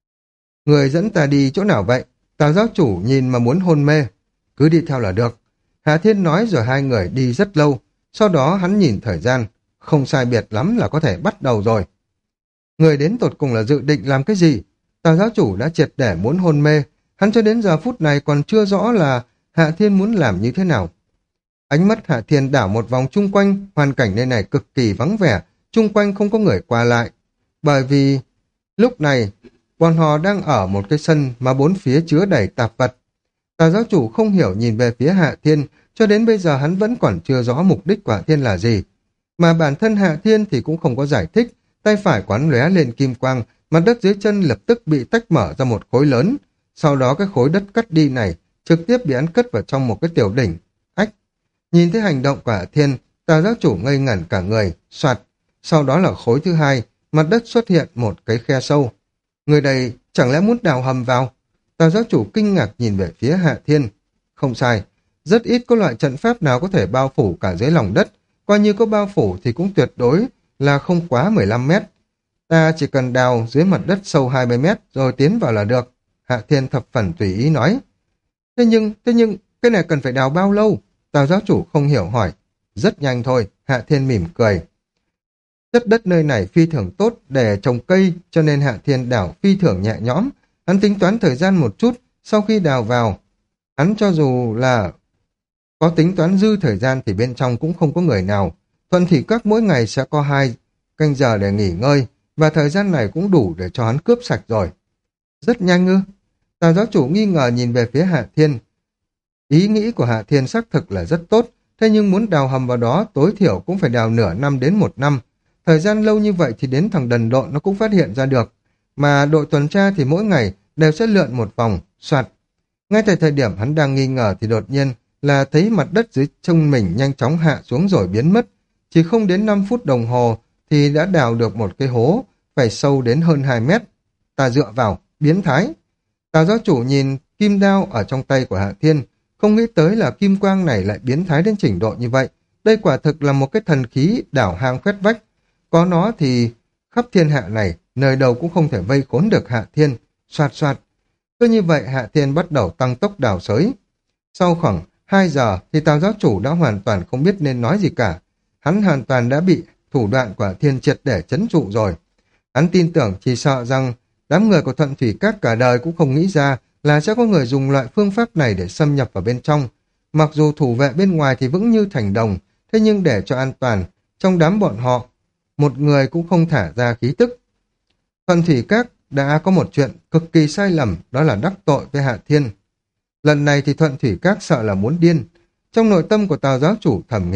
Người dẫn ta đi chỗ nào vậy? Tào giáo chủ nhìn mà muốn hôn mê. Cứ đi theo là được. Hạ Thiên nói rồi hai người đi rất lâu. Sau đó hắn nhìn thời gian. Không sai biệt lắm là có thể bắt đầu rồi. Người đến tột cùng là dự định làm cái gì? Tào giáo chủ đã triệt để muốn hôn mê. Hắn cho đến giờ phút này còn chưa rõ là Hạ Thiên muốn làm như thế nào. Ánh mắt Hạ Thiên đảo một vòng chung quanh, hoàn cảnh nơi này cực kỳ vắng vẻ, chung quanh không có người qua lại. Bởi vì lúc này, bọn họ đang ở một cái sân mà bốn phía chứa đầy tạp vật. Tào giáo chủ không hiểu nhìn về phía Hạ Thiên, cho đến bây giờ hắn vẫn còn chưa rõ mục đích của Hạ Thiên là gì. Mà bản thân Hạ Thiên thì cũng không có giải thích, tay phải quán lóe lên kim quang, mặt đất dưới chân lập tức bị tách mở ra một khối lớn. Sau đó cái khối đất cắt đi này trực tiếp bị hắn cất vào trong một cái tiểu đỉnh. Ách! Nhìn thấy hành động của Hạ Thiên, Tào giáo chủ ngây ngẩn cả người, soạt. Sau đó là khối thứ hai, mặt đất xuất hiện một cái khe sâu. Người đây chẳng lẽ muốn đào hầm vào? Tào giáo chủ kinh ngạc nhìn về phía Hạ Thiên. Không sai, rất ít có loại trận pháp nào có thể bao phủ cả dưới lòng đất, coi như có bao phủ thì cũng tuyệt đối là không quá mười lăm mét. Ta chỉ cần đào dưới mặt đất sâu hai mươi mét rồi tiến vào là được. Hạ Thiên thập phần tùy ý nói. Thế nhưng, thế nhưng, cái này cần phải đào bao lâu? Tào giáo chủ không hiểu hỏi. Rất nhanh thôi, Hạ Thiên mỉm cười. Chất đất nơi này phi thường tốt để trồng cây, cho nên Hạ Thiên đào phi thường nhẹ nhõm. Hắn tính toán thời gian một chút, sau khi đào vào, hắn cho dù là có tính toán dư thời gian thì bên trong cũng không có người nào. Thuận Thủy Các mỗi ngày sẽ có hai canh giờ để nghỉ ngơi, và thời gian này cũng đủ để cho hắn cướp sạch rồi. Rất nhanh ư? Tào giáo chủ nghi ngờ nhìn về phía Hạ Thiên. Ý nghĩ của Hạ Thiên xác thực là rất tốt, thế nhưng muốn đào hầm vào đó tối thiểu cũng phải đào nửa năm đến một năm. Thời gian lâu như vậy thì đến thằng đần độn nó cũng phát hiện ra được. Mà đội tuần tra thì mỗi ngày đều sẽ lượn một vòng, soạt. Ngay tại thời điểm hắn đang nghi ngờ thì đột nhiên là thấy mặt đất dưới chân mình nhanh chóng hạ xuống rồi biến mất. Chỉ không đến năm phút đồng hồ thì đã đào được một cái hố, phải sâu đến hơn hai mét. Ta dựa vào, biến thái. Tào giáo chủ nhìn kim đao ở trong tay của Hạ Thiên, không nghĩ tới là kim quang này lại biến thái đến trình độ như vậy. Đây quả thực là một cái thần khí đảo hang khoét vách. Có nó thì khắp thiên hạ này, nơi đâu cũng không thể vây khốn được Hạ Thiên. Soạt soạt. Cứ như vậy Hạ Thiên bắt đầu tăng tốc đào xới. Sau khoảng hai giờ thì Tào giáo chủ đã hoàn toàn không biết nên nói gì cả. Hắn hoàn toàn đã bị thủ đoạn của Hạ Thiên triệt để trấn trụ rồi. Hắn tin tưởng chỉ sợ rằng đám người của Thuận Thủy Các cả đời cũng không nghĩ ra là sẽ có người dùng loại phương pháp này để xâm nhập vào bên trong. Mặc dù thủ vệ bên ngoài thì vững như thành đồng, thế nhưng để cho an toàn, trong đám bọn họ, một người cũng không thả ra khí tức. Thuận Thủy Các đã có một chuyện cực kỳ sai lầm, đó là đắc tội với Hạ Thiên. Lần này thì Thuận Thủy Các sợ là muốn điên. Trong nội tâm của Tào giáo chủ thầm nghĩ,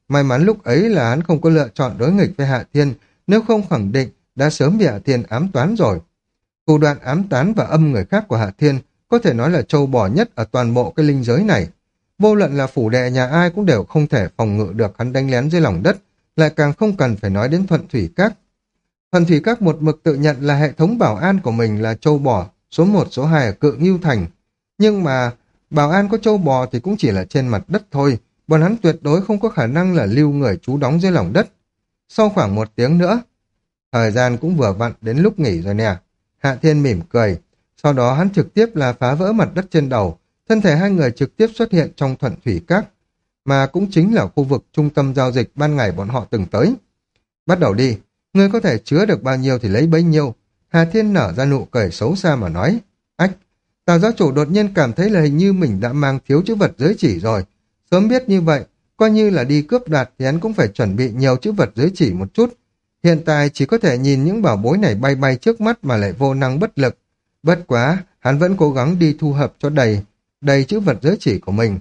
May mắn lúc ấy là hắn không có lựa chọn đối nghịch với Hạ Thiên, nếu không khẳng định đã sớm bị Hạ Thiên ám toán rồi. Thủ đoạn ám toán và âm người khác của Hạ Thiên có thể nói là trâu bò nhất ở toàn bộ cái linh giới này. Vô luận là phủ đệ nhà ai cũng đều không thể phòng ngự được hắn đánh lén dưới lòng đất, lại càng không cần phải nói đến Thuận Thủy Các. Thuận Thủy Các một mực tự nhận là hệ thống bảo an của mình là trâu bò, số một, số hai ở Cự Ngưu Thành. Nhưng mà bảo an có trâu bò thì cũng chỉ là trên mặt đất thôi, bọn hắn tuyệt đối không có khả năng là lưu người trú đóng dưới lòng đất. Sau khoảng một tiếng nữa, thời gian cũng vừa vặn đến lúc nghỉ rồi nè. Hạ Thiên mỉm cười, sau đó hắn trực tiếp là phá vỡ mặt đất trên đầu, thân thể hai người trực tiếp xuất hiện trong Thuận Thủy Các, mà cũng chính là khu vực trung tâm giao dịch ban ngày bọn họ từng tới. Bắt đầu đi, ngươi có thể chứa được bao nhiêu thì lấy bấy nhiêu. Hà Thiên nở ra nụ cười xấu xa mà nói. Ách, Tào giáo chủ đột nhiên cảm thấy là hình như mình đã mang thiếu chữ vật giới chỉ rồi. Sớm biết như vậy, coi như là đi cướp đoạt thì hắn cũng phải chuẩn bị nhiều chữ vật giới chỉ một chút. Hiện tại chỉ có thể nhìn những bảo bối này bay bay trước mắt mà lại vô năng bất lực. Bất quá, hắn vẫn cố gắng đi thu hợp cho đầy, đầy chữ vật giới chỉ của mình.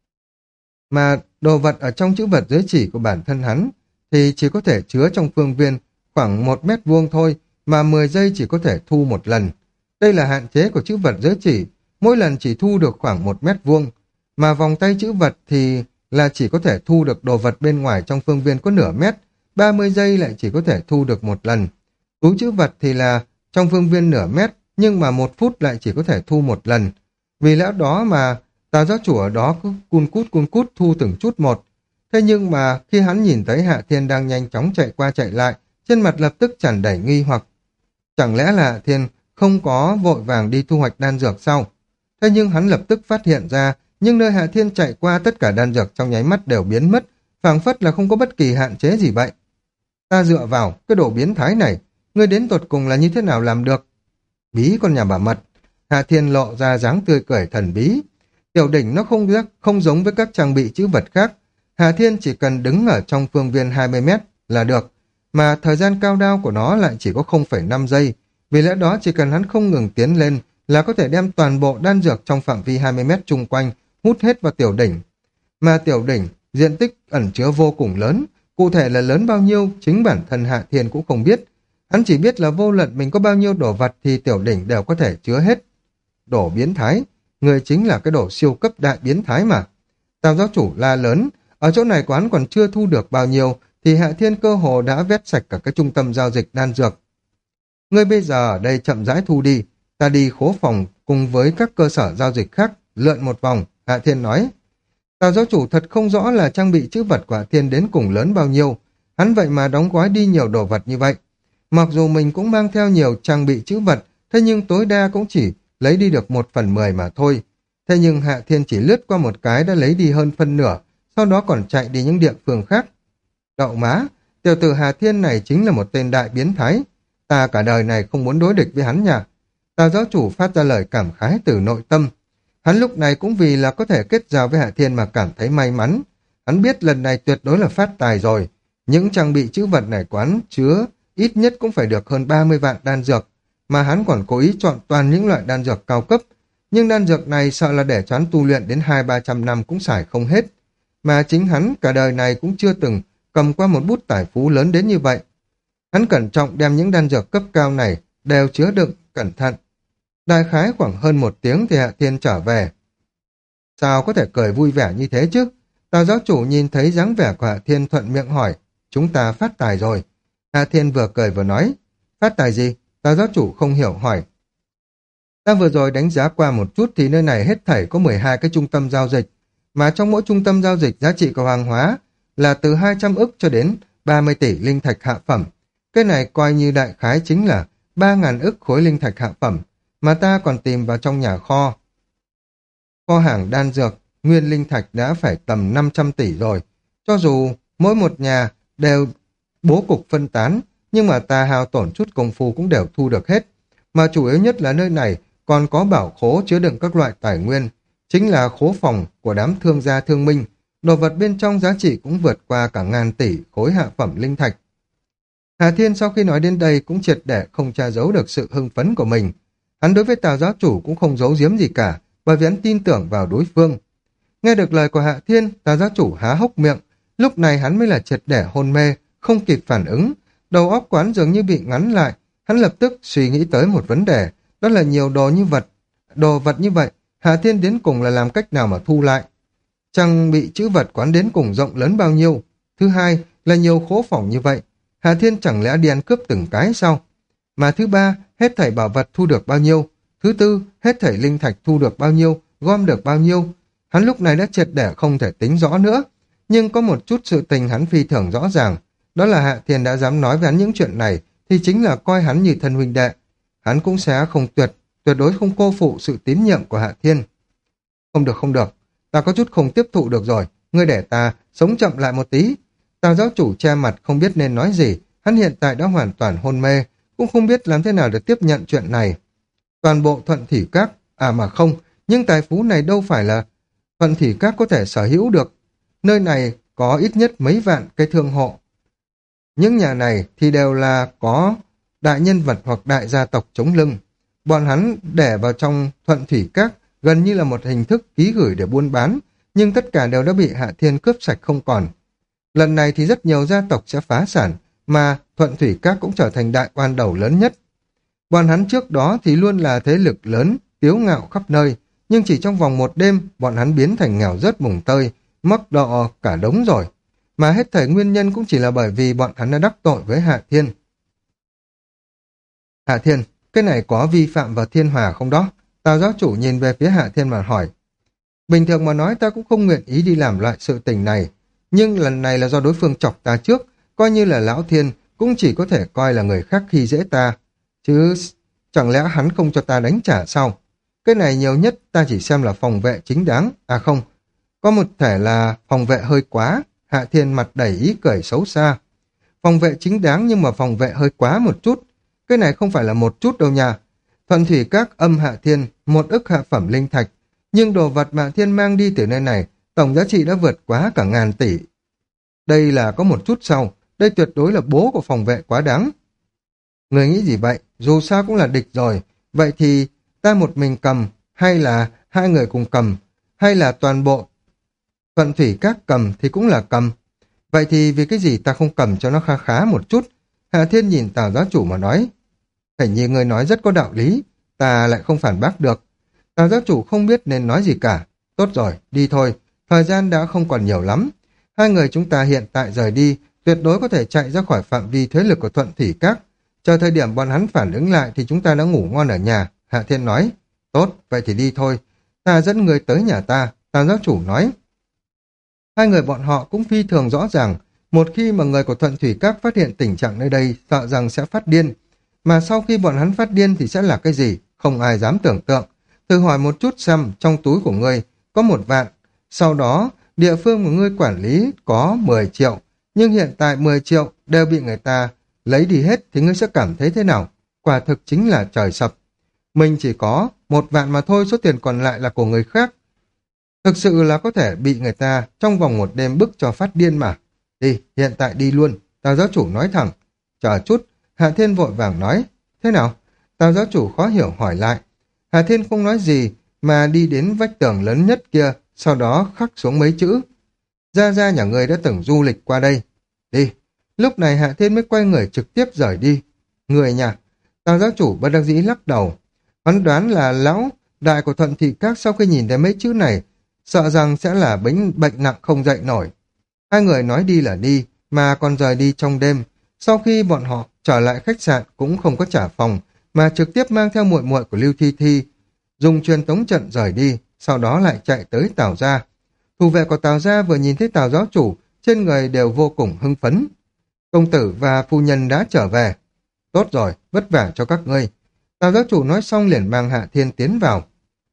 Mà đồ vật ở trong chữ vật giới chỉ của bản thân hắn thì chỉ có thể chứa trong phương viên khoảng một mét vuông thôi, mà mười giây chỉ có thể thu một lần. Đây là hạn chế của chữ vật giới chỉ, mỗi lần chỉ thu được khoảng một mét vuông, mà vòng tay chữ vật thì là chỉ có thể thu được đồ vật bên ngoài trong phương viên có nửa mét, ba mươi giây lại chỉ có thể thu được một lần. Túi chữ vật thì là trong phương viên nửa mét, nhưng mà một phút lại chỉ có thể thu một lần. Vì lẽ đó mà Tào giáo chủ ở đó cứ cun cút cun cút thu từng chút một. Thế nhưng mà khi hắn nhìn thấy Hạ Thiên đang nhanh chóng chạy qua chạy lại, trên mặt lập tức tràn đầy nghi hoặc. Chẳng lẽ là Hạ Thiên không có vội vàng đi thu hoạch đan dược sau? Thế nhưng hắn lập tức phát hiện ra, nhưng nơi Hạ Thiên chạy qua tất cả đan dược trong nháy mắt đều biến mất, phảng phất là không có bất kỳ hạn chế gì vậy. Ta dựa vào cái đồ biến thái này, ngươi đến tột cùng là như thế nào làm được? Bí con nhà bà mật. Hạ Thiên lộ ra dáng tươi cười thần bí. Tiểu đỉnh nó không không giống với các trang bị chữ vật khác. Hà Thiên chỉ cần đứng ở trong phương viên hai mươi mét là được, mà thời gian cao đao của nó lại chỉ có không phẩy năm giây. Vì lẽ đó chỉ cần hắn không ngừng tiến lên là có thể đem toàn bộ đan dược trong phạm vi hai mươi mét chung quanh hút hết vào tiểu đỉnh. Mà tiểu đỉnh diện tích ẩn chứa vô cùng lớn, cụ thể là lớn bao nhiêu chính bản thân Hạ Thiên cũng không biết. Hắn chỉ biết là vô luận mình có bao nhiêu đồ vật thì tiểu đỉnh đều có thể chứa hết. Đồ biến thái, người chính là cái đồ siêu cấp đại biến thái mà. Tào giáo chủ la lớn, ở chỗ này quán còn chưa thu được bao nhiêu thì Hạ Thiên cơ hồ đã vét sạch cả cái trung tâm giao dịch đan dược. Ngươi bây giờ ở đây chậm rãi thu đi, ta đi khố phòng cùng với các cơ sở giao dịch khác lượn một vòng, Hạ Thiên nói. Tào giáo chủ thật không rõ là trang bị chữ vật của Hạ Thiên đến cùng lớn bao nhiêu, hắn vậy mà đóng gói đi nhiều đồ vật như vậy. Mặc dù mình cũng mang theo nhiều trang bị chữ vật, thế nhưng tối đa cũng chỉ lấy đi được một phần mười mà thôi. Thế nhưng Hạ Thiên chỉ lướt qua một cái đã lấy đi hơn phân nửa, sau đó còn chạy đi những địa phương khác. Đậu má, tiểu tử Hà Thiên này chính là một tên đại biến thái. Ta cả đời này không muốn đối địch với hắn nha. Tào giáo chủ phát ra lời cảm khái từ nội tâm. Hắn lúc này cũng vì là có thể kết giao với Hạ Thiên mà cảm thấy may mắn. Hắn biết lần này tuyệt đối là phát tài rồi. Những trang bị chữ vật này quán chứa ít nhất cũng phải được hơn ba mươi vạn đan dược, mà hắn còn cố ý chọn toàn những loại đan dược cao cấp. Nhưng đan dược này sợ là để cho hắn tu luyện đến hai ba trăm năm cũng xài không hết. Mà chính hắn cả đời này cũng chưa từng cầm qua một bút tài phú lớn đến như vậy. Hắn cẩn trọng đem những đan dược cấp cao này đều chứa đựng cẩn thận. Đại khái khoảng hơn một tiếng thì Hạ Thiên trở về. Sao có thể cười vui vẻ như thế chứ? Tào giáo chủ nhìn thấy dáng vẻ của Hạ Thiên thuận miệng hỏi, chúng ta phát tài rồi. Hạ Thiên vừa cười vừa nói, phát tài gì? Tào giáo chủ không hiểu hỏi. Ta vừa rồi đánh giá qua một chút thì nơi này hết thảy có mười hai cái trung tâm giao dịch, mà trong mỗi trung tâm giao dịch giá trị của hàng hóa là từ hai trăm ức cho đến ba mươi tỷ linh thạch hạ phẩm. Cái này coi như đại khái chính là ba ngàn ức khối linh thạch hạ phẩm, mà ta còn tìm vào trong nhà kho. Kho hàng đan dược, nguyên linh thạch đã phải tầm năm trăm tỷ rồi. Cho dù mỗi một nhà đều bố cục phân tán, nhưng mà ta hao tổn chút công phu cũng đều thu được hết. Mà chủ yếu nhất là nơi này còn có bảo khố chứa đựng các loại tài nguyên, chính là khố phòng của đám thương gia thương minh. Đồ vật bên trong giá trị cũng vượt qua cả ngàn tỷ khối hạ phẩm linh thạch. Hà Thiên sau khi nói đến đây cũng triệt để không che giấu được sự hưng phấn của mình. Hắn đối với Tào giáo chủ cũng không giấu giếm gì cả, bởi vì hắn tin tưởng vào đối phương. Nghe được lời của Hạ Thiên, Tào giáo chủ há hốc miệng, Lúc này hắn mới là triệt để hôn mê, không kịp phản ứng. Đầu óc quán dường như bị ngắn lại. Hắn lập tức suy nghĩ tới một vấn đề, đó là nhiều đồ như vật. Đồ vật như vậy, Hạ Thiên đến cùng là làm cách nào mà thu lại? Trang bị chữ vật quán đến cùng rộng lớn bao nhiêu? Thứ hai là nhiều khố phòng như vậy. Hạ Thiên chẳng lẽ đi ăn cướp từng cái sao? Mà thứ ba, hết thảy bảo vật thu được bao nhiêu? Thứ tư, hết thảy linh thạch thu được bao nhiêu? Gom được bao nhiêu? Hắn lúc này đã triệt để không thể tính rõ nữa. Nhưng có một chút sự tình hắn phi thường rõ ràng. Đó là Hạ Thiên đã dám nói với hắn những chuyện này thì chính là coi hắn như thân huynh đệ. Hắn cũng sẽ không tuyệt, tuyệt đối không cô phụ sự tín nhiệm của Hạ Thiên. Không được không được, ta có chút không tiếp thụ được rồi, ngươi để ta sống chậm lại một tí. Tào giáo chủ che mặt không biết nên nói gì, hắn hiện tại đã hoàn toàn hôn mê, cũng không biết làm thế nào để tiếp nhận chuyện này. Toàn bộ Thuận Thủy Các, à mà không, nhưng tài phú này đâu phải là Thuận Thủy Các có thể sở hữu được. Nơi này có ít nhất mấy vạn cây thương hộ. Những nhà này thì đều là có đại nhân vật hoặc đại gia tộc chống lưng. Bọn hắn để vào trong Thuận Thủy Các gần như là một hình thức ký gửi để buôn bán, nhưng tất cả đều đã bị Hạ Thiên cướp sạch không còn. Lần này thì rất nhiều gia tộc sẽ phá sản, mà Thuận Thủy Các cũng trở thành đại oan đầu lớn nhất. Bọn hắn trước đó thì luôn là thế lực lớn, tiếu ngạo khắp nơi, nhưng chỉ trong vòng một đêm, bọn hắn biến thành nghèo rớt mùng tơi, mắc đọ cả đống rồi. Mà hết thảy nguyên nhân cũng chỉ là bởi vì bọn hắn đã đắc tội với Hạ Thiên. Hạ Thiên, cái này có vi phạm vào thiên hòa không đó? Tào giáo chủ nhìn về phía Hạ Thiên mà hỏi. Bình thường mà nói ta cũng không nguyện ý đi làm loại sự tình này, nhưng lần này là do đối phương chọc ta trước, coi như là Lão Thiên cũng chỉ có thể coi là người khác khi dễ ta. Chứ chẳng lẽ hắn không cho ta đánh trả sao? Cái này nhiều nhất ta chỉ xem là phòng vệ chính đáng, à không, có một thể là phòng vệ hơi quá. Hạ Thiên mặt đầy ý cười xấu xa. Phòng vệ chính đáng nhưng mà phòng vệ hơi quá một chút. Cái này không phải là một chút đâu nha. Thuận Thủy Các âm Hạ Thiên, một ức hạ phẩm linh thạch. Nhưng đồ vật mà Hạ Thiên mang đi từ nơi này, tổng giá trị đã vượt quá cả ngàn tỷ. Đây là có một chút sau, đây tuyệt đối là bố của phòng vệ quá đáng. Người nghĩ gì vậy? Dù sao cũng là địch rồi. Vậy thì ta một mình cầm, hay là hai người cùng cầm, hay là toàn bộ Thuận Thủy Các cầm thì cũng là cầm. Vậy thì vì cái gì ta không cầm cho nó khá khá một chút? Hạ Thiên nhìn Tào giáo chủ mà nói. Hình như người nói rất có đạo lý, ta lại không phản bác được. Tào giáo chủ không biết nên nói gì cả. Tốt rồi, đi thôi, thời gian đã không còn nhiều lắm. Hai người chúng ta hiện tại rời đi, tuyệt đối có thể chạy ra khỏi phạm vi thế lực của Thuận Thủy Các. Chờ thời điểm bọn hắn phản ứng lại thì chúng ta đã ngủ ngon ở nhà. Hạ Thiên nói. Tốt, vậy thì đi thôi. Ta dẫn người tới nhà ta, Tào giáo chủ nói. Hai người bọn họ cũng phi thường rõ ràng, một khi mà người của Thuận Thủy Các phát hiện tình trạng nơi đây, sợ rằng sẽ phát điên. Mà sau khi bọn hắn phát điên thì sẽ là cái gì? Không ai dám tưởng tượng. Thử hỏi một chút xem, trong túi của ngươi có một vạn, sau đó địa phương của ngươi quản lý có mười triệu, nhưng hiện tại mười triệu đều bị người ta lấy đi hết thì ngươi sẽ cảm thấy thế nào? Quả thực chính là trời sập. Mình chỉ có một vạn mà thôi, số tiền còn lại là của người khác. Thực sự là có thể bị người ta trong vòng một đêm bức cho phát điên mà. Đi, hiện tại đi luôn, Tào giáo chủ nói thẳng. Chờ chút, Hạ Thiên vội vàng nói. Thế nào? Tào giáo chủ khó hiểu hỏi lại. Hạ Thiên không nói gì mà đi đến vách tường lớn nhất kia, sau đó khắc xuống mấy chữ. Gia Gia nhà người đã từng du lịch qua đây. Đi. Lúc này Hạ Thiên mới quay người trực tiếp rời đi. Người nhà. Tào giáo chủ bất đắc dĩ lắc đầu. Hắn đoán là lão đại của Thuận Thị Các sau khi nhìn thấy mấy chữ này, sợ rằng sẽ là bệnh, bệnh nặng không dậy nổi. Hai người nói đi là đi, mà còn rời đi trong đêm. Sau khi bọn họ trở lại khách sạn cũng không có trả phòng, mà trực tiếp mang theo muội muội của Lưu Thi Thi, dùng truyền tống trận rời đi, sau đó lại chạy tới Tào gia. Thủ vệ của Tào gia vừa nhìn thấy Tào giáo chủ, trên người đều vô cùng hưng phấn. Công tử và phu nhân đã trở về. Tốt rồi, vất vả cho các ngươi. Tào giáo chủ nói xong liền mang Hạ Thiên tiến vào.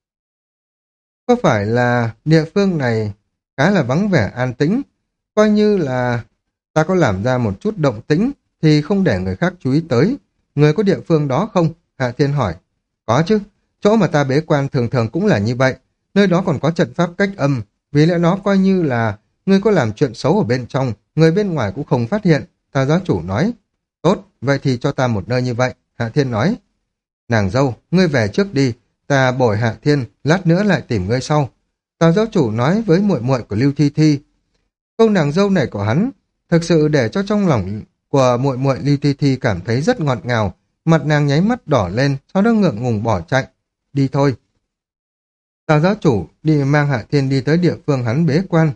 Có phải là địa phương này khá là vắng vẻ an tĩnh, coi như là ta có làm ra một chút động tĩnh thì không để người khác chú ý tới. Người có địa phương đó không? Hạ Thiên hỏi. Có chứ, chỗ mà ta bế quan thường thường cũng là như vậy, nơi đó còn có trận pháp cách âm, vì lẽ đó coi như là ngươi có làm chuyện xấu ở bên trong, người bên ngoài cũng không phát hiện. Tào giáo chủ nói. Tốt, vậy thì cho ta một nơi như vậy. Hạ Thiên nói. Nàng dâu, ngươi về trước đi, ta bồi Hạ Thiên, lát nữa lại tìm ngươi sau. Tào giáo chủ nói với muội muội của Lưu Thi Thi. Câu nàng dâu này của hắn thực sự để cho trong lòng của muội muội Lưu Thi Thi cảm thấy rất ngọt ngào, mặt nàng nháy mắt đỏ lên, sau đó ngượng ngùng bỏ chạy. Đi thôi. Tào giáo chủ đi mang Hạ Thiên đi tới địa phương hắn bế quan.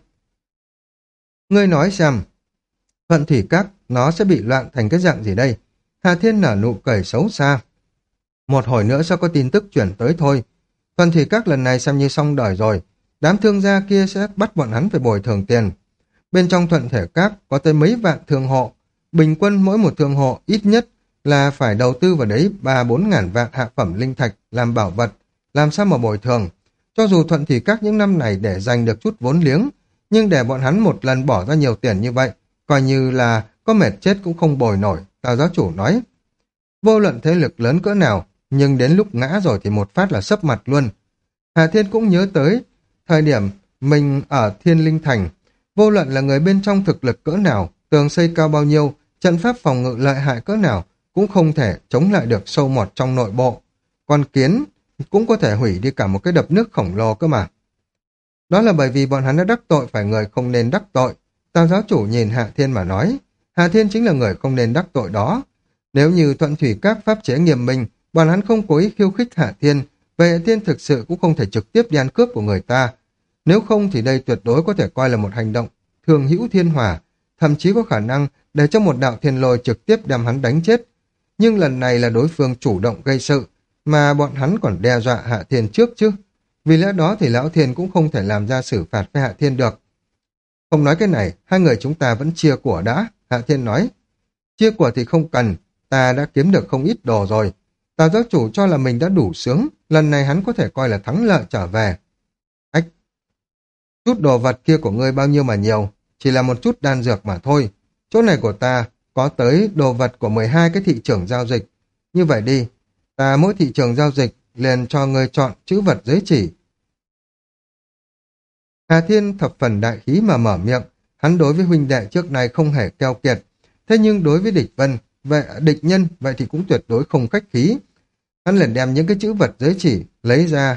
Ngươi nói xem, Thuận Thủy Các nó sẽ bị loạn thành cái dạng gì đây? Hạ Thiên nở nụ cười xấu xa. Một hồi nữa sẽ có tin tức chuyển tới thôi. Thuận Thủy Các lần này xem như xong đời rồi. Đám thương gia kia sẽ bắt bọn hắn phải bồi thường tiền. Bên trong Thuận Thể Các có tới mấy vạn thương hộ. Bình quân mỗi một thương hộ ít nhất là phải đầu tư vào đấy ba bốn ngàn vạn hạ phẩm linh thạch làm bảo vật. Làm sao mà bồi thường? Cho dù Thuận Thủy Các những năm này để giành được chút vốn liếng, nhưng để bọn hắn một lần bỏ ra nhiều tiền như vậy, coi như là có mệt chết cũng không bồi nổi, Tào giáo chủ nói. Vô luận thế lực lớn cỡ nào, nhưng đến lúc ngã rồi thì một phát là sấp mặt luôn. Hà Thiên cũng nhớ tới thời điểm mình ở Thiên Linh Thành, vô luận là người bên trong thực lực cỡ nào, tường xây cao bao nhiêu, trận pháp phòng ngự lợi hại cỡ nào, cũng không thể chống lại được sâu mọt trong nội bộ. Con kiến cũng có thể hủy đi cả một cái đập nước khổng lồ cơ mà. Đó là bởi vì bọn hắn đã đắc tội phải người không nên đắc tội. Tào giáo chủ nhìn Hạ Thiên mà nói, Hạ Thiên chính là người không nên đắc tội đó. Nếu như Thuận Thủy Các pháp chế nghiêm minh, bọn hắn không cố ý khiêu khích Hạ Thiên, vậy Hạ Thiên thực sự cũng không thể trực tiếp đi ăn cướp của người ta. Nếu không thì đây tuyệt đối có thể coi là một hành động thường hữu thiên hòa, thậm chí có khả năng để cho một đạo thiên lôi trực tiếp đem hắn đánh chết. Nhưng lần này là đối phương chủ động gây sự, mà bọn hắn còn đe dọa Hạ Thiên trước chứ. Vì lẽ đó thì Lão Thiên cũng không thể làm ra xử phạt với Hạ Thiên được. Không nói cái này, hai người chúng ta vẫn chia của đã, Hạ Thiên nói. Chia của thì không cần, ta đã kiếm được không ít đồ rồi. Tào giáo chủ cho là mình đã đủ sướng, lần này hắn có thể coi là thắng lợi trở về. Ách! Chút đồ vật kia của ngươi bao nhiêu mà nhiều, chỉ là một chút đan dược mà thôi. Chỗ này của ta có tới đồ vật của mười hai cái thị trường giao dịch. Như vậy đi, ta mỗi thị trường giao dịch liền cho ngươi chọn chữ vật giới chỉ. Hà Thiên thập phần đại khí mà mở miệng, hắn đối với huynh đệ trước này không hề keo kiệt, thế nhưng đối với địch vân, vậy địch nhân vậy thì cũng tuyệt đối không khách khí. Hắn liền đem những cái chữ vật giới chỉ lấy ra,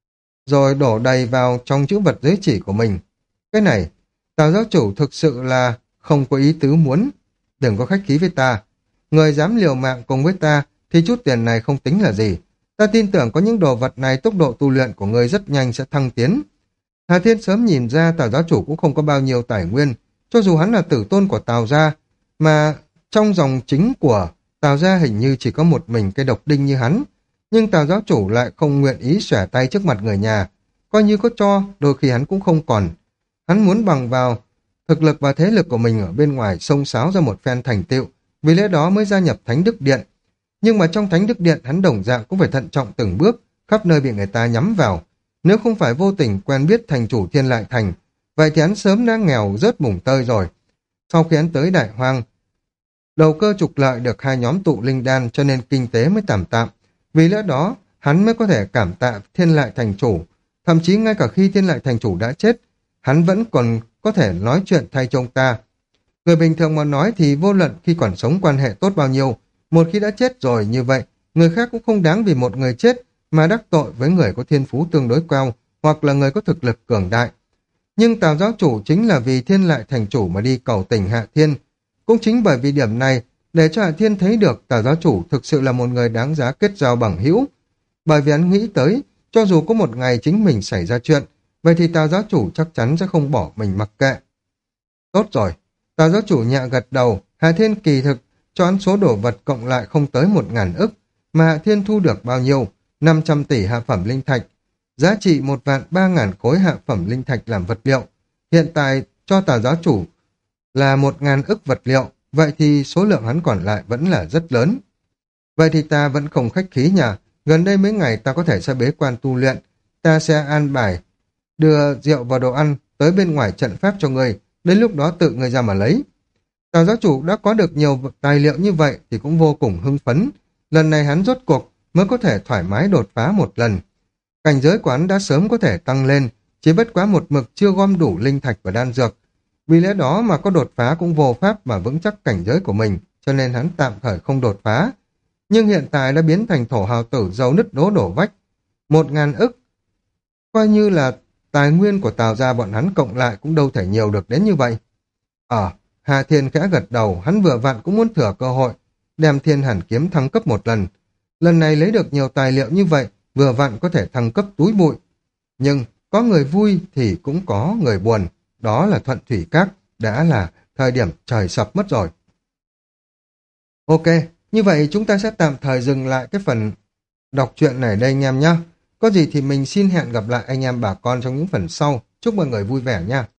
rồi đổ đầy vào trong chữ vật giới chỉ của mình. Cái này, Tào giáo chủ thực sự là không có ý tứ muốn. Đừng có khách khí với ta. Người dám liều mạng cùng với ta thì chút tiền này không tính là gì. Ta tin tưởng có những đồ vật này tốc độ tu luyện của người rất nhanh sẽ thăng tiến. Hà Thiên sớm nhìn ra Tào giáo chủ cũng không có bao nhiêu tài nguyên, cho dù hắn là tử tôn của Tào gia, mà trong dòng chính của Tào gia hình như chỉ có một mình cây độc đinh như hắn. Nhưng Tào giáo chủ lại không nguyện ý xòe tay trước mặt người nhà, coi như có cho, đôi khi hắn cũng không còn. Hắn muốn bằng vào thực lực và thế lực của mình ở bên ngoài xông xáo ra một phen thành tựu, vì lẽ đó mới gia nhập Thánh Đức Điện. Nhưng mà trong Thánh Đức Điện hắn đồng dạng cũng phải thận trọng từng bước, khắp nơi bị người ta nhắm vào. Nếu không phải vô tình quen biết thành chủ Thiên Lại Thành, vậy thì hắn sớm đã nghèo rớt mùng tơi rồi. Sau khi hắn tới Đại Hoang, đầu cơ trục lợi được hai nhóm tụ linh đan cho nên kinh tế mới tạm tạm. Vì lẽ đó, hắn mới có thể cảm tạ Thiên Lại Thành chủ. Thậm chí ngay cả khi Thiên Lại Thành chủ đã chết, hắn vẫn còn có thể nói chuyện thay cho ông ta. Người bình thường mà nói thì vô luận khi còn sống quan hệ tốt bao nhiêu, một khi đã chết rồi như vậy, người khác cũng không đáng vì một người chết mà đắc tội với người có thiên phú tương đối cao hoặc là người có thực lực cường đại. Nhưng Tào giáo chủ chính là vì Thiên Lại Thành chủ mà đi cầu tình Hạ Thiên. Cũng chính bởi vì điểm này, để cho Hạ Thiên thấy được Tào giáo chủ thực sự là một người đáng giá kết giao bằng hữu. Bởi vì hắn nghĩ tới, cho dù có một ngày chính mình xảy ra chuyện, vậy thì Tào giáo chủ chắc chắn sẽ không bỏ mình mặc kệ. Tốt rồi, Tào giáo chủ nhẹ gật đầu, Hạ Thiên kỳ thực cho hắn số đồ vật cộng lại không tới một ngàn ức, mà Hạ Thiên thu được bao nhiêu? năm trăm tỷ hạ phẩm linh thạch, giá trị một vạn ba ngàn khối hạ phẩm linh thạch làm vật liệu. Hiện tại cho Tào giáo chủ là một ngàn ức vật liệu, vậy thì số lượng hắn còn lại vẫn là rất lớn. Vậy thì ta vẫn không khách khí nhỉ, gần đây mấy ngày ta có thể sẽ bế quan tu luyện, ta sẽ an bài, đưa rượu và đồ ăn tới bên ngoài trận pháp cho người, đến lúc đó tự người ra mà lấy. Tào giáo chủ đã có được nhiều tài liệu như vậy thì cũng vô cùng hưng phấn, lần này hắn rốt cuộc mới có thể thoải mái đột phá một lần. Cảnh giới của hắn đã sớm có thể tăng lên, chỉ bất quá một mực chưa gom đủ linh thạch và đan dược. Vì lẽ đó mà có đột phá cũng vô pháp mà vững chắc cảnh giới của mình, cho nên hắn tạm thời không đột phá. Nhưng hiện tại đã biến thành thổ hào tử giàu nứt đố đổ vách. Một ngàn ức, coi như là tài nguyên của Tào gia bọn hắn cộng lại cũng đâu thể nhiều được đến như vậy. Ờ, Hà Thiên khẽ gật đầu, hắn vừa vặn cũng muốn thừa cơ hội, đem Thiên Hàn Kiếm thăng cấp một lần. Lần này lấy được nhiều tài liệu như vậy, vừa vặn có thể thăng cấp túi bụi. Nhưng có người vui thì cũng có người buồn, đó là Thuận Thủy Các, đã là thời điểm trời sập mất rồi. Ok, như vậy chúng ta sẽ tạm thời dừng lại cái phần đọc truyện này đây anh em nhé. Có gì thì mình xin hẹn gặp lại anh em bà con trong những phần sau. Chúc mọi người vui vẻ nha.